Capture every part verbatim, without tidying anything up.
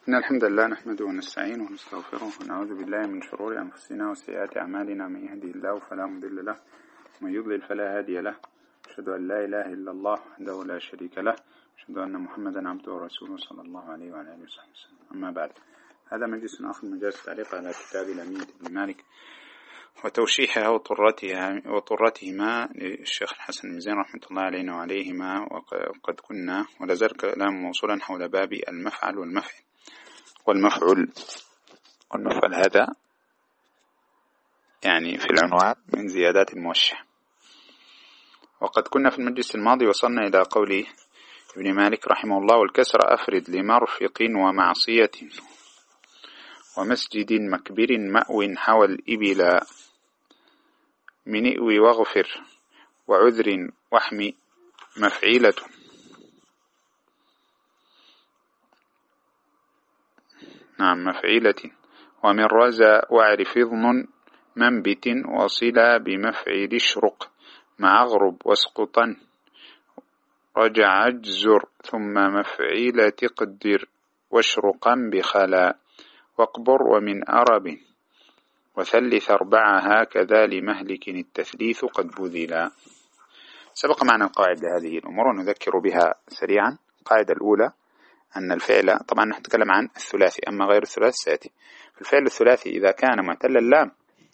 إن الحمد لله نحمده ونستعينه ونستغفره ونعوذ بالله من شرور أنفسنا وسيئات أعمالنا. من يهدي الله فلا مضل له ومن يضلل فلا هادي له. أشهد أن لا إله إلا الله وحده لا شريك له. أشهد أن محمدا عبده ورسوله صلى الله عليه وعلى آله وصحبه وسلم. أما بعد، هذا مجلس آخر من مجالس التعليق على كتاب الأمين بن مالك وتوشيحها وطرتها وطرتهما للشيخ الحسن المزين رحمة الله علينا وعليهما. وقد كنا ولازال كلام موصولا حول باب المفعل والمفعل والمفعول والمفعل هذا يعني في العنوان من زيادات الموشح. وقد كنا في المجلس الماضي وصلنا إلى قول ابن مالك رحمه الله: والكسر أفرد لمرفق ومعصية ومسجد مكبر مأو حوى الإبل من إئوي واغفر وعذر وحم مفعيلة. نعم مفعيلة. ومن رزا واعرف إضن منبت وصلا بمفعيل اشرق مع أغرب واسقطا رجع اجزر ثم مفعيلة تقدر واشرقا بخلا واقبر ومن أرب وثلث أربعة هكذا لمهلك التثليث قد بذلا. سبق معنا القاعدة هذه الأمور ونذكر بها سريعا. القاعدة الأولى أن الفعل، طبعا نتكلم عن الثلاثي أما غير الثلاثي سيأتي. في الفعل الثلاثي إذا كان معتل اللام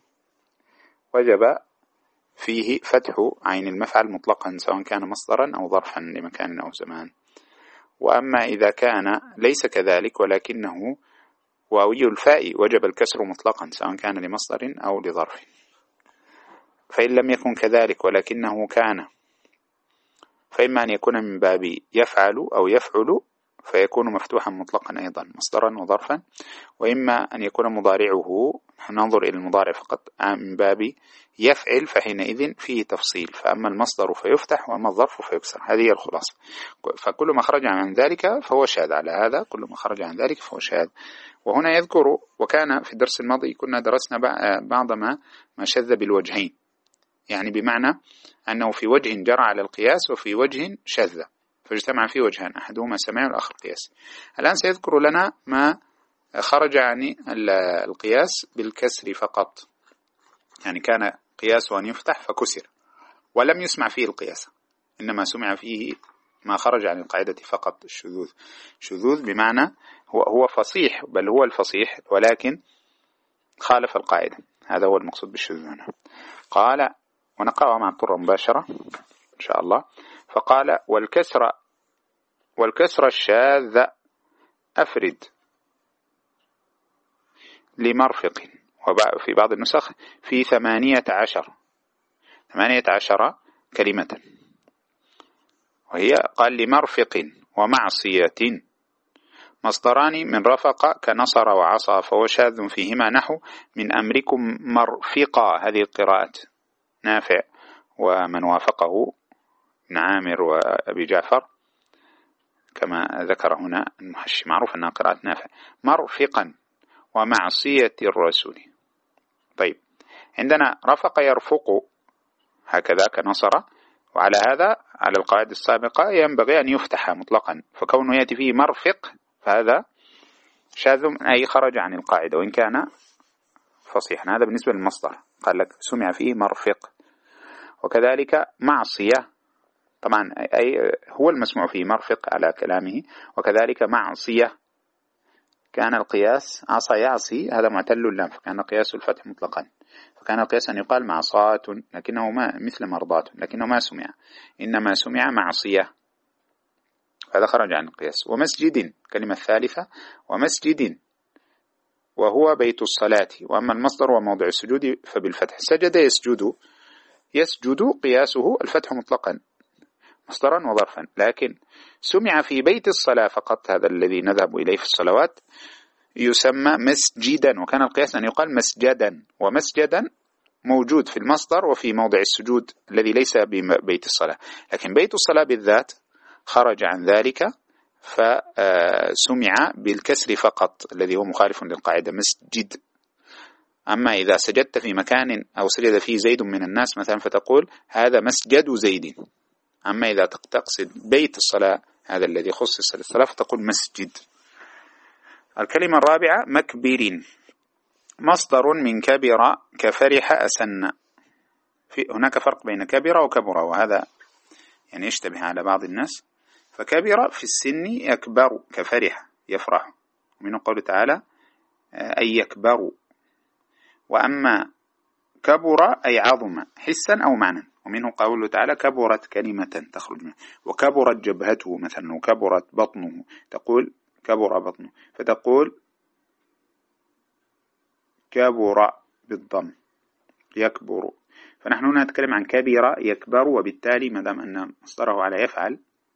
وجب فيه فتح عين المفعل مطلقا سواء كان مصدرا أو ظرفا لمكان أو زمان. وأما إذا كان ليس كذلك ولكنه واوي الفاء وجب الكسر مطلقا سواء كان لمصدر أو لظرف. فإن لم يكن كذلك ولكنه كان، فإما أن يكون من باب يفعل أو يفعل فيكون مفتوحا مطلقا أيضا مصدرا وظرفا، وإما أن يكون مضارعه، ننظر إلى المضارع فقط، من باب يفعل فحينئذ فيه تفصيل، فأما المصدر فيفتح وأما الظرف فيكسر. هذه هي الخلاصة. فكل ما خرج عن ذلك فهو شاذ. على هذا كل ما خرج عن ذلك فهو شاذ. وهنا يذكر، وكان في الدرس الماضي كنا درسنا بعض ما ما شذ بالوجهين، يعني بمعنى أنه في وجه جرى على القياس وفي وجه شذ فاجتمع فيه وجهان أحدهما سماع والآخر قياس. الآن سيذكر لنا ما خرج عن القياس بالكسر فقط، يعني كان قياس أن يفتح فكسر ولم يسمع فيه القياس، إنما سمع فيه ما خرج عن القاعدة فقط، الشذوذ. شذوذ بمعنى هو هو فصيح، بل هو الفصيح ولكن خالف القاعدة. هذا هو المقصود بالشذوذ هنا. قال، ونقرأ مع الطرة مباشرة إن شاء الله. فقال: والكسر والكسر الشاذ أفرد لمرفق، وفي بعض النسخ في ثمانية عشر ثمانية عشر كلمة، وهي قال لمرفق ومعصية مصدران من رفق كنصر وعصى، فهو شاذ فيهما نحو من أمركم مرفقا. هذه القراءات نافع ومن وافقه ابن عامر وأبي جعفر كما ذكر هنا المحشي، معروف أنها قراءة نافع. مرفقا ومعصية الرسول. طيب، عندنا رفق يرفق هكذا كنصر، وعلى هذا على القاعدة السابقة ينبغي أن يفتح مطلقا، فكونه يأتي فيه مرفق فهذا شاذ أي خرج عن القاعدة وإن كان فصيحا. هذا بالنسبة للمصدر، قال لك سمع فيه مرفق. وكذلك معصية، طبعا أي هو المسموع فيه مرفق على كلامه. وكذلك معصية كان القياس عصى يعصي، هذا معتل اللام فكان قياس الفتح مطلقا، فكان القياس أن يقال معصاة لكنه ما مثل مرضاة، لكنه ما سمع، إنما سمع معصية، هذا خرج عن القياس. ومسجد كلمة ثالثة، ومسجد وهو بيت الصلاة، وأما المصدر وموضع السجود فبالفتح. سجد يسجد، يسجد قياسه الفتح مطلقا مصدرا وظرفا، لكن سمع في بيت الصلاة فقط، هذا الذي نذهب إليه في الصلوات يسمى مسجدا، وكان القياس أن يقال مسجدا. ومسجدا موجود في المصدر وفي موضع السجود الذي ليس ببيت الصلاة، لكن بيت الصلاة بالذات خرج عن ذلك فسمع بالكسر فقط الذي هو مخالف للقاعدة مسجد. أما إذا سجدت في مكان أو سجد فيه زيد من الناس مثلا فتقول هذا مسجد زيد، أما إذا تقصد بيت الصلاة هذا الذي خصص للصلاة فتقول مسجد. الكلمة الرابعة مكبر، مصدر من كبر كفرح أسن. في هناك فرق بين كبر وكبر، وهذا يعني يشتبه على بعض الناس. فكبر في السن يكبر كفرح يفرح، ومنه قوله تعالى أي يكبروا. وأما كبر أي عظم حسا أو معنى، ومنه قوله تعالى كبرت كلمة تخرج منه، وكبرت جبهته مثلا، وكبرت بطنه، تقول كبر بطنه، فتقول كبر بالضم يكبر. فنحن هنا نتكلم عن كبر يكبر، وبالتالي ما دام أن مصدره على يفعل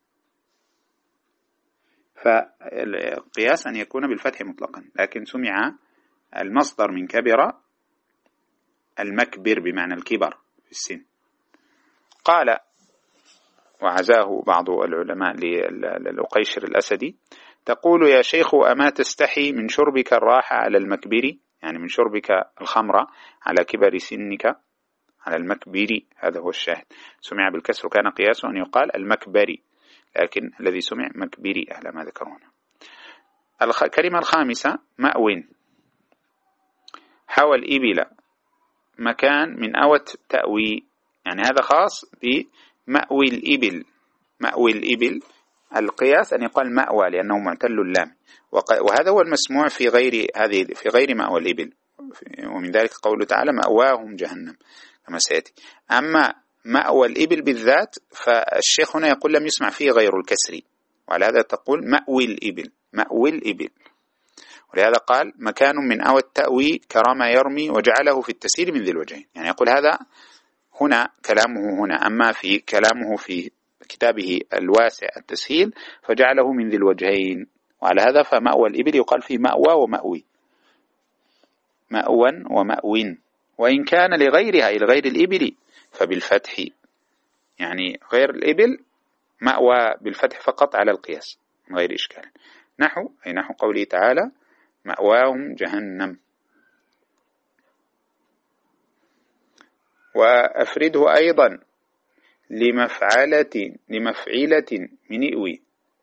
فالقياس أن يكون بالفتح مطلقا، لكن سمع المصدر من كبر المكبر بمعنى الكبر في السن. قال وعزاه بعض العلماء للقيشر الأسدي، تقول يا شيخ أما تستحي من شربك الراحة على المكبر، يعني من شربك الخمر على كبر سنك على المكبر، هذا هو الشاهد. سمع بالكسر كان قياسه أن يقال المكبري، لكن الذي سمع مكبري أهل ما ذكرون. الكلمة الخامسة مأوين، حوى الإبل مكان من أوت تأوي، يعني هذا خاص بمأوي الإبل. مأوي الإبل القياس أن يقال مأوى لأنه معتل اللام، وهذا هو المسموع في غير هذه في غير مأوى الإبل، ومن ذلك قوله تعالى مأواهم جهنم كما سيأتي. أما مأوى الإبل بالذات فالشيخ هنا يقول لم يسمع فيه غير الكسر، وعلى هذا تقول مأوي الإبل، مأوي الإبل. ولهذا قال مكان من أوى التأوي كرما يرمي وجعله في التسهيل من ذي الوجهين، يعني يقول هذا هنا كلامه هنا، أما في كلامه في كتابه الواسع التسهيل فجعله من ذي الوجهين. وعلى هذا فمأوى الإبل يقال فيه مأوى ومأوي، مأوى ومأوين. وإن كان لغيرها إلى غير الإبل فبالفتح، يعني غير الإبل مأوى بالفتح فقط على القياس من غير إشكال. نحو أي نحو قوله تعالى مأواهم جهنم. وأفرده أيضا لمفعلة لمفعلة من إئوي،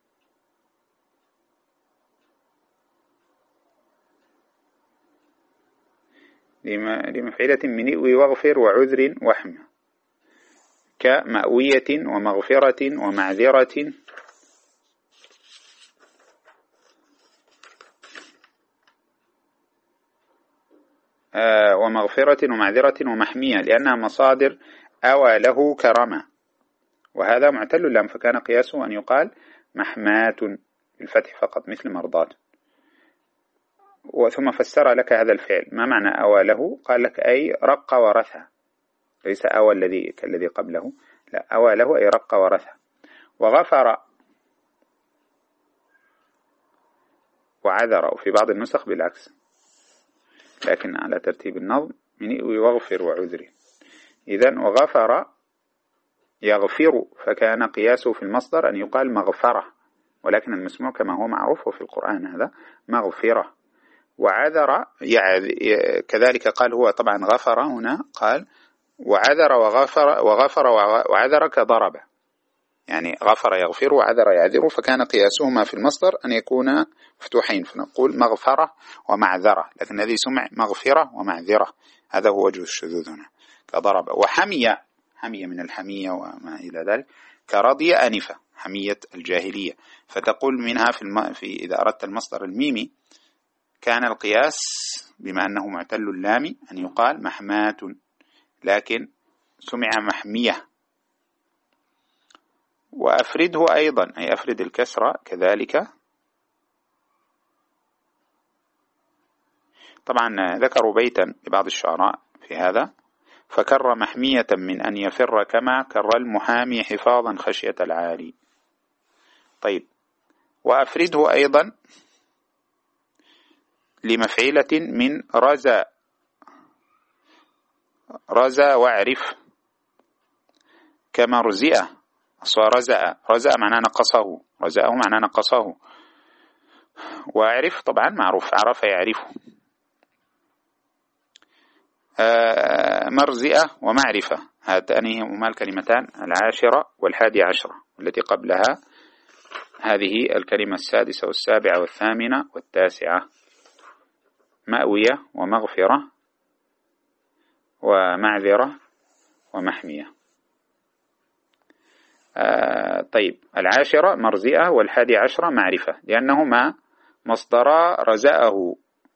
لمفعلة من إئوي واغفر وعذر وحمى، كمأوية ومغفرة ومعذرة آه ومغفرة ومعذرة ومحمية، لأنها مصادر أوى له كرمة، وهذا معتل اللام فكان قياسه أن يقال محماة بالفتح فقط مثل مرضات. وثم فسر لك هذا الفعل ما معنى أوى له، قال لك أي رق ورثى، ليس أوى الذي كالذي قبله، لا أوى له أي رق ورثى. وغفر وعذر، وفي بعض النسخ بالعكس، لكن على ترتيب النظم من إئوي واغفر وعذر. إذن وغفر يغفر فكان قياسه في المصدر أن يقال مغفرة، ولكن المسموع كما هو معروف وفي القرآن هذا مغفرة. وعذر كذلك قال هو طبعا غفر هنا قال وعذر وغفر وغفر وعذر كضرب، يعني غفر يغفر وعذر يعذر، فكان قياسهما في المصدر أن يكون مفتوحين، فنقول مغفرة ومعذرة، لكن الذي سمع مغفرة ومعذرة، هذا هو وجه الشذوذ هنا كضرب. وحمية، حمية من الحمية وما إلى ذلك، كرضي أنفة حمية الجاهلية، فتقول منها في, الم... في إذا أردت المصدر الميمي كان القياس بما أنه معتل اللام أن يقال محماة، لكن سمع محمية. وأفرده أيضا أي أفرد الكسرة كذلك. طبعا ذكروا بيتا لبعض الشعراء في هذا، فكر محمية من أن يفر كما كر المحامي حفاظا خشية العالي. طيب وأفرده أيضا لمفعلة من رزا، رزا واعرف كمرزئة، رزأ رزأ معناه نقصه، رزأه معناه نقصه، واعرف طبعا معروف عرف يعرفه. آه مرزئة ومعرفة هاتان هما الكلمتان العاشرة والحادي عشرة، والتي قبلها هذه الكلمة السادسة والسابعة والثامنة والتاسعة: مأوية ومغفرة ومعذرة ومحمية. آه طيب، العاشرة مرزئة، والحادي عشرة معرفة، لأنهما مصدرا رزأه،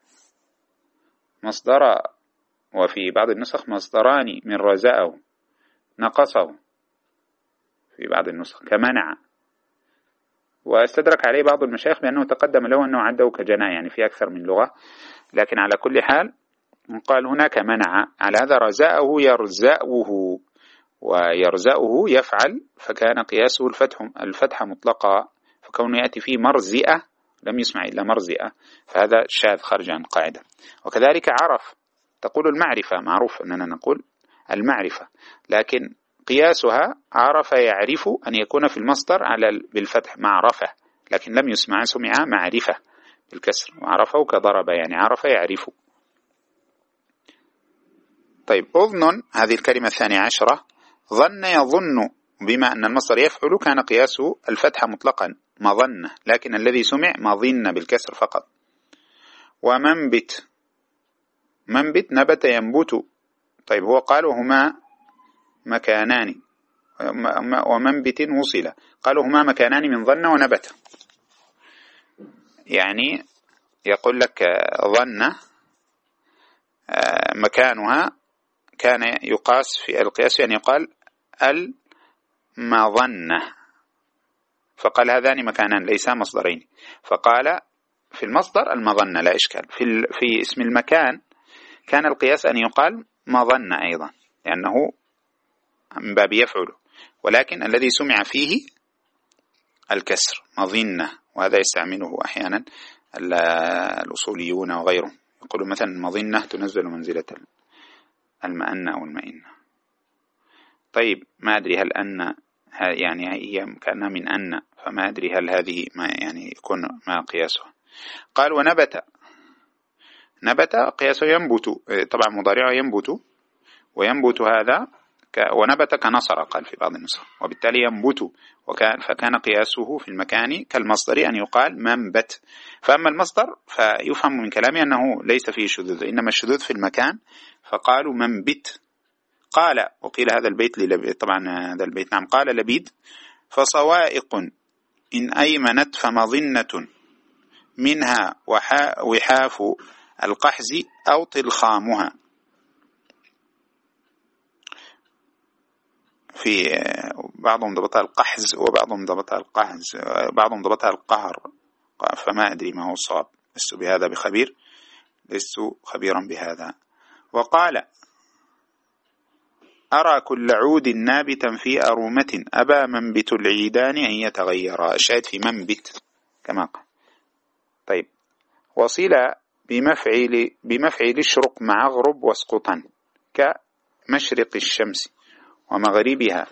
مصدرا، وفي بعض النسخ مصدران من رزأه، نقصه في بعض النسخ كمنع. واستدرك عليه بعض المشايخ بأنه تقدم له أنه عده كجناء، يعني في أكثر من لغة، لكن على كل حال قال هناك منع. على هذا رزأه يرزأه، ويرزأه يفعل، فكان قياسه الفتح الفتح مطلقا، فكونه يأتي فيه مرزئة لم يسمع إلا مرزئة، فهذا شاذ خارج عن القاعدة. وكذلك عرف، تقول المعرفة، معروف أننا نقول المعرفة، لكن قياسها عرف يعرف أن يكون في المصدر على بالفتح معرفة، لكن لم يسمع، سمع معرفة بالكسر، وعرفه كضرب، يعني عرف يعرف. طيب، أظن هذه الكلمة الثانية عشرة: ظن يظن، بما أن المصدر يفعل كان قياسه الفتح مطلقا مظن، لكن الذي سمع مظن بالكسر فقط. ومنبت، منبت نبت ينبت. طيب، هو قالوا هما مكانان، ومنبت وصل، قالوا هما مكانان من ظن ونبت، يعني يقول لك ظن مكانها كان يقاس في القياس أن يقال المظنة، فقال هذان مكانان ليسا مصدرين، فقال في المصدر المظنة لا إشكال. في, في اسم المكان كان القياس أن يقال مظنة أيضا، لأنه من باب يفعل، ولكن الذي سمع فيه الكسر مظنة، وهذا يستعمله أحيانا الأصوليون وغيرهم، يقولون مثلا مظنة تنزل منزلة المأنة أو المئنة. طيب، ما أدري هل أن يعني هي كأنها من أن، فما أدري هل هذه ما يعني يكون ما قياسها. قال ونبت، نبت قياسه ينبت، طبعا مضارعه ينبت، وينبت هذا ونبت كنصر، قال في بعض النسخ، وبالتالي ينبت، وكان فكان قياسه في المكان كالمصدر أن يقال منبت. فأما المصدر فيفهم من كلامه أنه ليس فيه شذوذ، إنما الشذوذ في المكان، فقالوا منبت. قال، وقيل هذا البيت للبيد، طبعا هذا البيت نعم، قال لبيد: فصوائق إن أيمنت فمظنة منها وحاف القحز أو طلخامها. في بعضهم ضبطها القحز وبعضهم ضبطها القحز، بعضهم ضبطها القهر، فما أدري ما هو الصواب، لست بهذا بخبير، لست خبيرا بهذا. وقال: أرى كل عود نابتا في أرومة أبى منبت العيدان أن يتغيرا. الشاهد في منبت كما قال. طيب، وصل بمفعل بمفعل اشرق مع غرب واسقطا، كمشرق الشمس ومغربها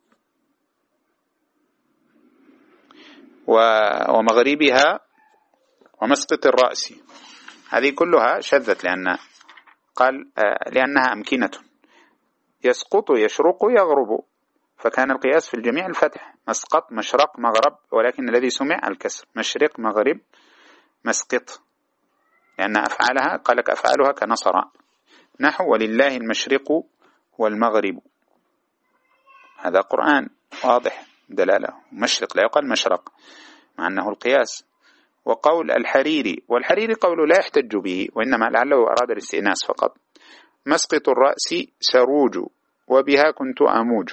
ومغربها ومسقط الرأس. هذه كلها شذت، لأن قال لأنها أمكنة، يسقط يشرق يغرب، فكان القياس في الجميع الفتح، مسقط مشرق مغرب، ولكن الذي سمع الكسر، مشرق مغرب مسقط، لأن أفعالها قال لك أفعالها كنصر، نحو ولله المشرق والمغرب، هذا قرآن واضح دلالة، مشرق لا يقال مشرق مع أنه القياس. وقول الحريري، والحريري قوله لا يحتج به، وإنما لعله أراد الاستئناس فقط. مسقط الرأس سروج وبها كنت أموج،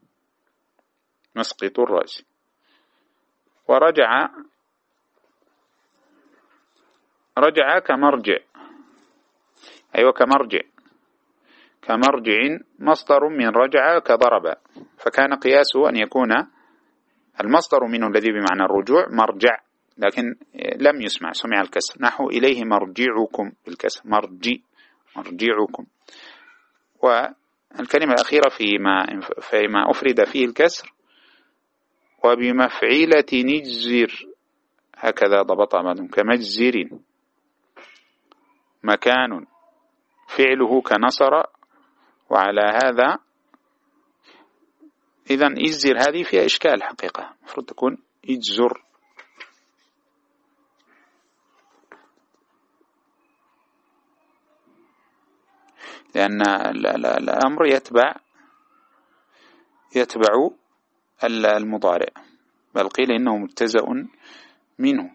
مسقط الرأس. ورجع، رجع كمرجع، أيوة كمرجع، كمرجع مصدر من رجع كضرب، فكان قياسه أن يكون المصدر منه الذي بمعنى الرجوع مرجع، لكن لم يسمع، سمع الكسر، نحو إليه مرجعكم بالكسر، مرجي مرجعكم. والكلمة الأخيرة فيما فيما أفرد فيه الكسر: وبمفعيلة نجزر، هكذا ضبطها بعضهم، كمجزر، مكان فعله كنصر، وعلى هذا إذن إجزر هذه فيها إشكال حقيقة، المفروض تكون إجزر، لأن الأمر يتبع يتبع المضارع، بل قيل إنه مجتزأ منه.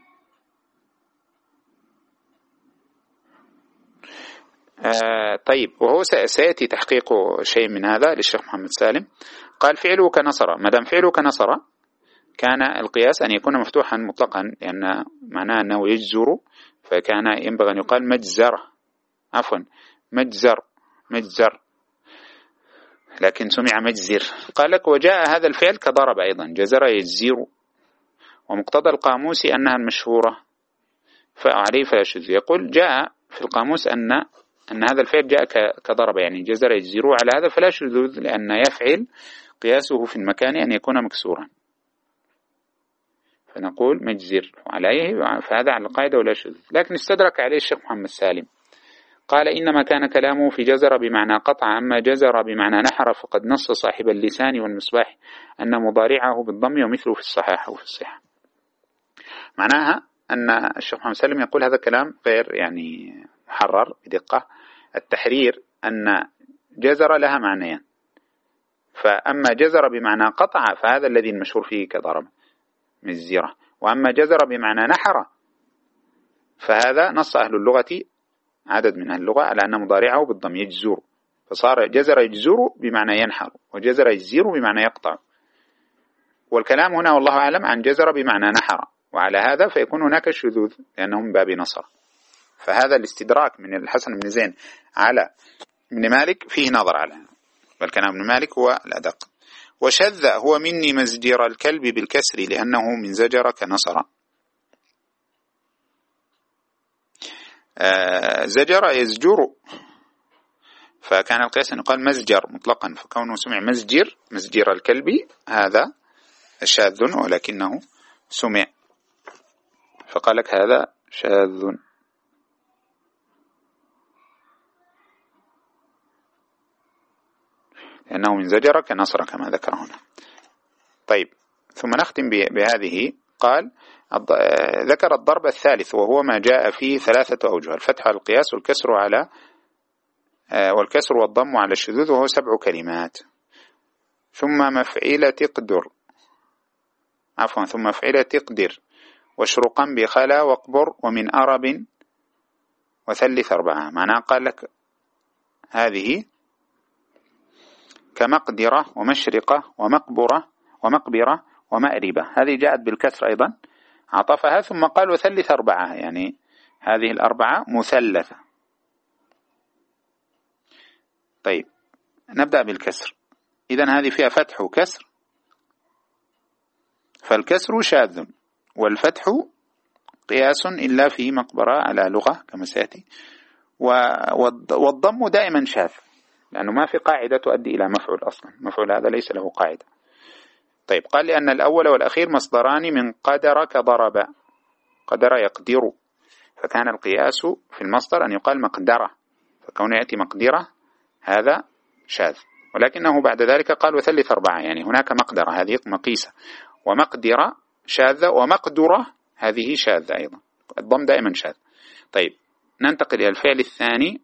آه طيب، وهو سيأتي تحقيق شيء من هذا للشيخ محمد سالم. قال فعله كنصر، ما دام فعله كنصر كان القياس أن يكون مفتوحا مطلقا، لأن معناه أنه يجزر، فكان ينبغي أن يقال مجزر، عفوا مجزر مجزر، لكن سمع مجزر. قال لك وجاء هذا الفعل كضرب أيضا، جزر يجزر، ومقتضى القاموس أنها المشهورة فعليه فلا شذ. يقول جاء في القاموس أن أن هذا الفعل جاء كضرب، يعني جزر يجزر، على هذا فلا شذوذ، لأن يفعل قياسه في المكان أن يكون مكسورا، فنقول مجزر عليه، فهذا على القاعدة ولا شذوذ. لكن استدرك عليه الشيخ محمد سالم، قال إنما كان كلامه في جزر بمعنى قطع، أما جزر بمعنى نحر فقد نص صاحب اللسان والمصباح أن مضارعه بالضم ومثله في الصحاح وفي الصحة. معناها أن الشيخ محمد سالم يقول هذا كلام غير يعني محرر بدقة. التحرير أن جزر لها معنيان، فأما جزر بمعنى قطع فهذا الذي المشهور فيه كضرب مجزرة، وأما جزر بمعنى نحر فهذا نص أهل اللغة، عدد من أهل اللغة، على أن مضارعه بالضم يجزر، فصار جزر يجزر بمعنى ينحر، وجزر يجزر بمعنى يقطع. والكلام هنا والله أعلم عن جزر بمعنى نحر، وعلى هذا فيكون هناك شذوذ لأنه من باب نصر. فهذا الاستدراك من الحسن بن زين على ابن مالك فيه نظر على هذا، بل كلام ابن مالك هو الأدق. وشذ هو مني مزجر الكلب بالكسر لأنه من زجر كنصر. آه زجر يزجر، فكان القياس أن يقال مزجر مطلقا، فكونه سمع مزجر مزجر الكلب هذا شاذ، ولكنه سمع فقال لك هذا شاذ. لأنه من زجر كنصر كما ذكر هنا. طيب، ثم نختم بهذه. قال ذكر الضرب الثالث وهو ما جاء فيه ثلاثة أوجه: الفتح على القياس، والكسر على والكسر والضم على الشذوذ، وهو سبع كلمات. ثم مفعيلة تقدر عفوا ثم مفعيلة تقدر، واشرقا بخلا واقبر، ومن أرب وثلث أربعة. معناه قال لك هذه كمقدرة ومشرقة ومقبرة ومقبرة ومأربة، هذه جاءت بالكسر أيضا عطفها، ثم قال وثلث أربعة، يعني هذه الأربعة مثلثة. طيب، نبدأ بالكسر. إذن هذه فيها فتح وكسر، فالكسر شاذ، والفتح قياس إلا في مقبرة على لغة كما سيأتي، والضم دائما شاذ، لأنه ما في قاعدة تؤدي إلى مفعول أصلا، مفعول هذا ليس له قاعدة. طيب، قال لأن الأول والأخير مصدران من قدر كضرب، قدر يقدر، فكان القياس في المصدر أن يقال مقدرة، فكون يأتي مقدرة هذا شاذ. ولكنه بعد ذلك قال وثلث أربعة، يعني هناك مقدرة هذه مقيسة، ومقدرة شاذة، ومقدرة هذه شاذة أيضا، الضم دائما شاذ. طيب، ننتقل إلى الفعل الثاني،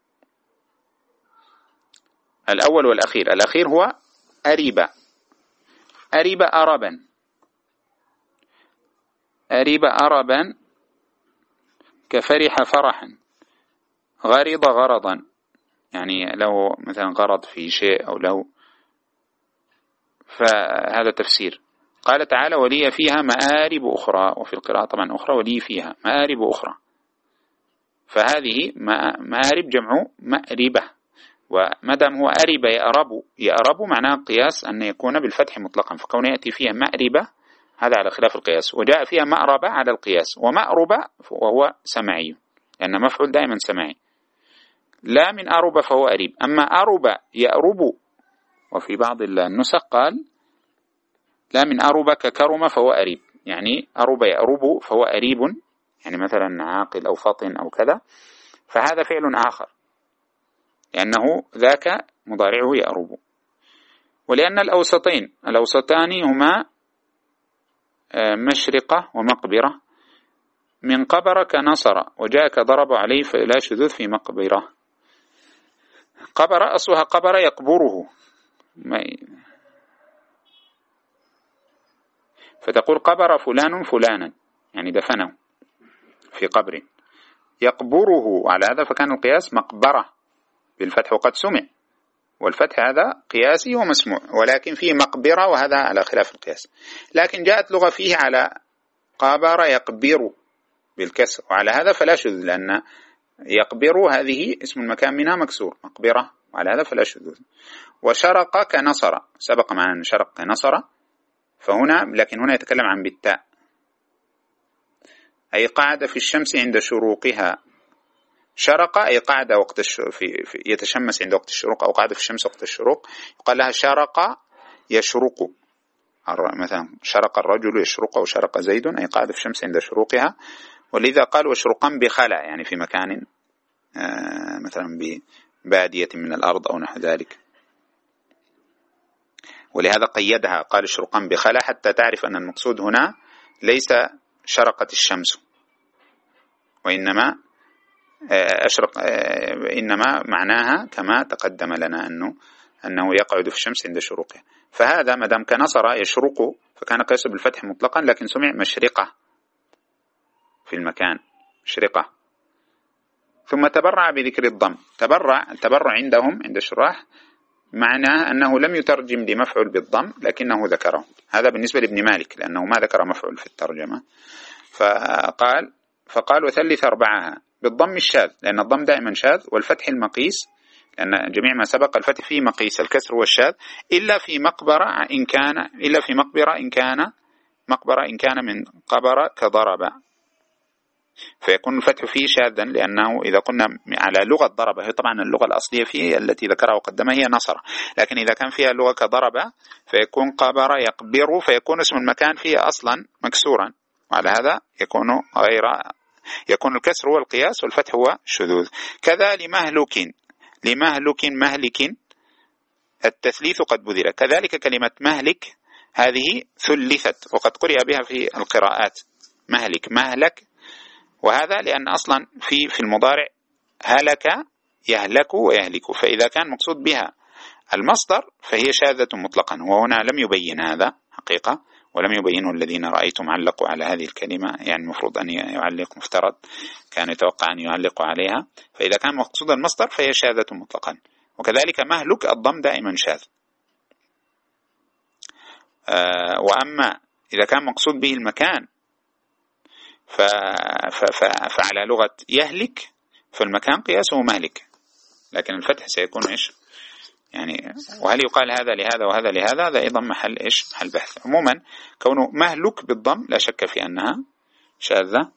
الأول والأخير. الأخير هو أريب، أريب أربا، أريب أربا كفرح فرحا، غرض غرضا، يعني لو مثلا غرض في شيء أو لو، فهذا تفسير. قال تعالى ولي فيها مآرب أخرى، وفي القراءة طبعا أخرى ولي فيها مآرب أخرى، فهذه مآرب جمع مأربة، ومدام هو أرب يأرب، يأرب معناه قياس أن يكون بالفتح مطلقا، فكون يأتي فيها مأربة هذا على خلاف القياس، وجاء فيها مأربة على القياس، ومأربة وهو سمعي، لأن مفعول دائما سمعي، لا من أرب فهو أريب. أما أرب يأرب، وفي بعض النسخ قال لا من أرب ككرم فهو أريب، يعني أرب يأرب فهو أريب، يعني مثلا عاقل أو فطن أو كذا، فهذا فعل آخر لأنه ذاك مضارعه يأرب. ولأن الأوسطين الأوسطان هما مشرقة ومقبرة، من قبر كنصر، وجاء كضرب عليه فلا شذوذ في مقبرة. قبر أصلها قبر يقبره، فتقول قبر فلان فلانا يعني دفنه في قبر، يقبره على هذا فكان القياس مقبرة بالفتح، وقد سمع، والفتح هذا قياسي ومسموع، ولكن فيه مقبرة وهذا على خلاف القياس. لكن جاءت لغة فيه على قابر يقبر بالكسر، وعلى هذا فلا شذوذ، لأن يقبر هذه اسم المكان منها مكسور مقبرة، وعلى هذا فلا شذوذ. وشرق كنصر، سبق معنا أن شرق كنصر، فهنا لكن هنا يتكلم عن بالتاء، أي قعد في الشمس عند شروقها. شرق أي قعد وقت في, في يتشمس عند وقت الشروق، أو قعد في الشمس وقت الشروق، يقال لها شرق يشرق، مثلا شرق الرجل يشرق، أو شرق زيد أي قعد في الشمس عند شروقها. ولذا قال وشرقا بخلا، يعني في مكان آه مثلا ببادية من الأرض أو نحو ذلك، ولهذا قيدها قال شرقا بخلا، حتى تعرف أن المقصود هنا ليس شرقت الشمس، وإنما أشرق، إنما معناها كما تقدم لنا أنه أنه يقعد في الشمس عند شروقها. فهذا مدام كنصر يشرق فكان قياس بالفتح مطلقا، لكن سمع مشرقة في المكان، مشرقة. ثم تبرع بذكر الضم. تبرع التبرع عندهم عند الشراح معناه أنه لم يترجم لمفعول بالضم لكنه ذكره، هذا بالنسبة لابن مالك لأنه ما ذكر مفعول في الترجمة. فقال فقال وثلث أربعها بالضم الشاذ، لأن الضم دائما شاذ، والفتح المقيس، لأن جميع ما سبق الفتح فيه مقيس، الكسر والشاذ، إلا في مقبرة إن كان إلا في مقبرة إن كان مقبرة إن كان من قبر كضرب، فيكون الفتح فيه شاذا، لأنه إذا قلنا على لغة ضرب، هي طبعا اللغة الأصلية فيه التي ذكرها وقدمها هي نصر، لكن إذا كان فيها لغة كضرب فيكون قبر يقبر، فيكون اسم المكان فيه أصلا مكسورا، وعلى هذا يكون غير يكون الكسر هو القياس والفتح هو الشذوذ. كذا لمهلك، لمهلك مهلك التثليث قد بذل، كذلك كلمة مهلك هذه ثلثت وقد قرئ بها في القراءات مهلك مهلك، وهذا لأن أصلا في في المضارع هلك يهلك ويهلك، فإذا كان مقصود بها المصدر فهي شاذة مطلقا، وهنا لم يبين هذا حقيقة، ولم يبينه الذين رأيتم علقوا على هذه الكلمة، يعني المفروض أن يعلق، مفترض كان يتوقع أن يعلقوا عليها، فإذا كان مقصود المصدر فهي شاذة مطلقا. وكذلك مهلك الضم دائما شاذ. آه وأما إذا كان مقصود به المكان ف... ف... ف... فعلى لغة يهلك فالمكان قياسه مهلك، لكن الفتح سيكون إيش يعني، وهل يقال هذا لهذا وهذا لهذا، هذا أيضا محل إيش محل بحث. عموما كونه مهلك بالضم لا شك في أنها شاذة.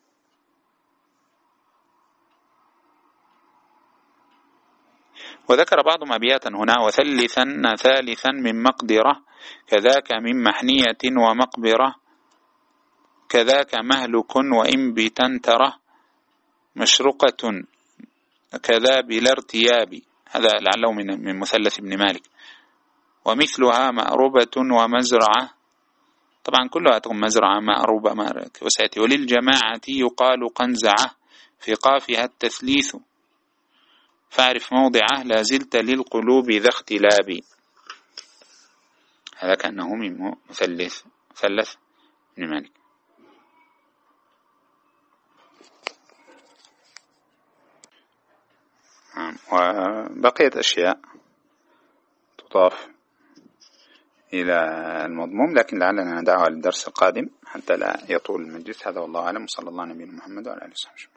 وذكر بعضهم أبياتا هنا وثلثا ثالثا من مقدرة، كذاك من محنية ومقبرة، كذاك مهلك وإن بتنتره، مشرقة كذا بلا ارتياب، هذا لعله من من مثلث ابن مالك. ومثلها مأروبة ومزرعة، طبعا كلها تكون مزرعة مأروبة وسيأتي. وللجماعة يقال قنزعة، في قافها التثليث، فاعرف موضعه لا زلت للقلوب ذا اختلاب. هذا كأنه من مثلث مثلث ابن مالك. وبقيت أشياء تضاف إلى المضموم، لكن لعلنا ندعها للدرس القادم حتى لا يطول المجلس. هذا والله أعلم، صلى الله على نبينا محمد وعلى آله وصحبه.